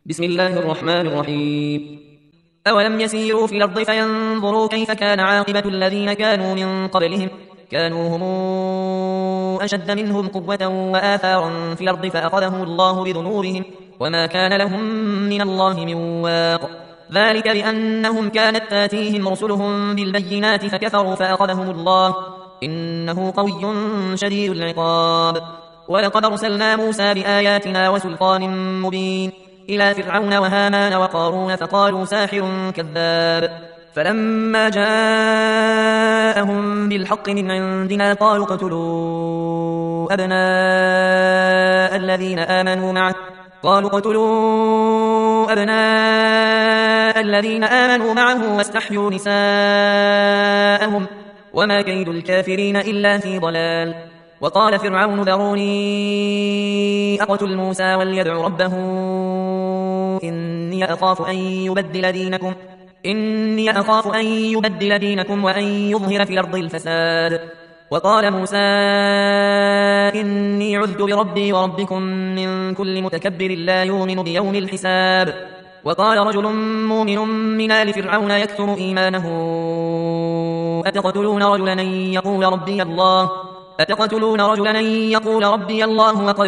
بسم الله الرحمن الرحيم. أولم يسيروا في الأرض فينظروا كيف كان عاقبة الذين كانوا من قبلهم كانوا هم أشد منهم قوة وآثارا في الأرض فأخذهم الله بذنوبهم وما كان لهم من الله من واق. ذلك بأنهم كانت تاتيهم رسلهم بالبينات فكفروا فأخذهم الله إنه قوي شديد العقاب. ولقد أرسلنا موسى بآياتنا وسلطان مبين إلى فرعون وهامان وقارون فقالوا ساحر كذاب. فلما جاءهم بالحق من عندنا قالوا اقتلوا أبناء الذين آمنوا معه واستحيوا نساءهم وما كيد الكافرين إلا في ضلال. وقال فرعون ذروني أقتل موسى وليدع ربه إني أخاف أن يبدل دينكم وأن يظهر في الأرض الفساد. وقال موسى إني عذت بربي وربكم من كل متكبر لا يؤمن بيوم الحساب. وقال رجل مؤمن من آل فرعون يكتم إيمانه أتقتلون رجلا أن يقول ربي الله وقد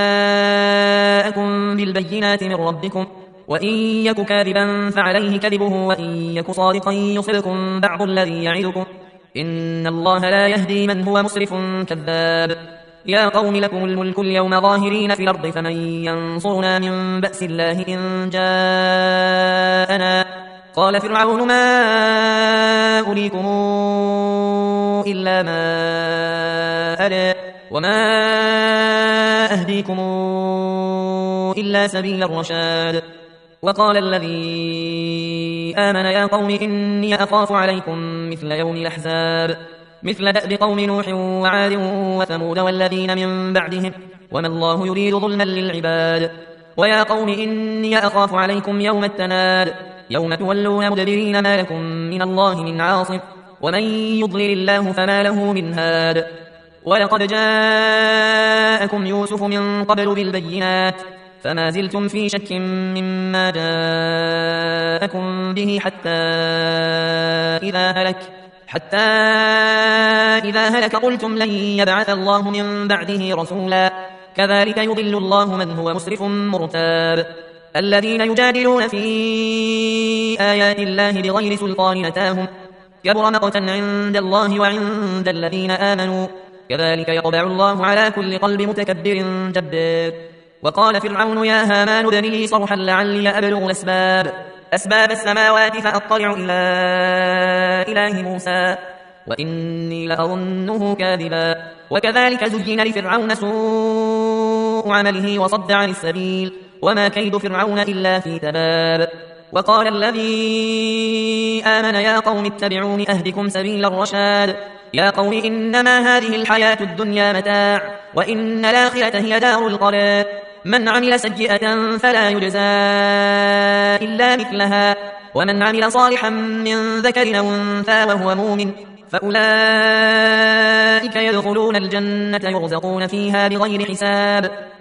جاءكم بالبينات من ربكم وإن يك كاذبا فعليه كذبه وإن يك صادقا يصبكم بعض الذي يعدكم إن الله لا يهدي من هو مسرف كذاب. يا قوم لكم الملك اليوم ظاهرين في الأرض فمن ينصرنا من بأس الله إن جاءنا. قال فرعون ما أريكم إلا ما أرى وما أهديكم إلا سبيل الرشاد. وقال الذي آمن يا قوم إني أخاف عليكم مثل يوم الأحزاب مثل دأب قوم نوح وعاد وثمود والذين من بعدهم وما الله يريد ظلما للعباد. ويا قوم إني أخاف عليكم يوم التناد يوم تولون مدبرين ما لكم من الله من عاصم ومن يضلل الله فما له من هاد. ولقد جاءكم يوسف من قبل بالبينات فما زلتم في شك مما جاءكم به حتى إذا هلك قلتم لن يبعث الله من بعده رسولا كذلك يضل الله من هو مسرف مرتاب. الذين يجادلون في آيات الله بغير سلطان أتاهم كبر مقتا عند الله وعند الذين آمنوا كذلك يطبع الله على كل قلب متكبر جبار. وقال فرعون يا هامان ابن لي صرحا لعلي أبلغ أسباب السماوات فأطلع إلى إله موسى وإني لأظنه كاذبا. وكذلك زين لفرعون سوء عمله وصد عن السبيل وما كيد فرعون إلا في تباب. وقال الذي آمن يا قوم اتبعون أهدكم سبيل الرشاد. يا قوم إنما هذه الحياة الدنيا متاع وإن الآخرة هي دار القرار. من عمل سيئة فلا يجزى إلا مثلها ومن عمل صالحا من ذكر أو أنثى وهو مؤمن فأولئك يدخلون الجنة يرزقون فيها بغير حساب.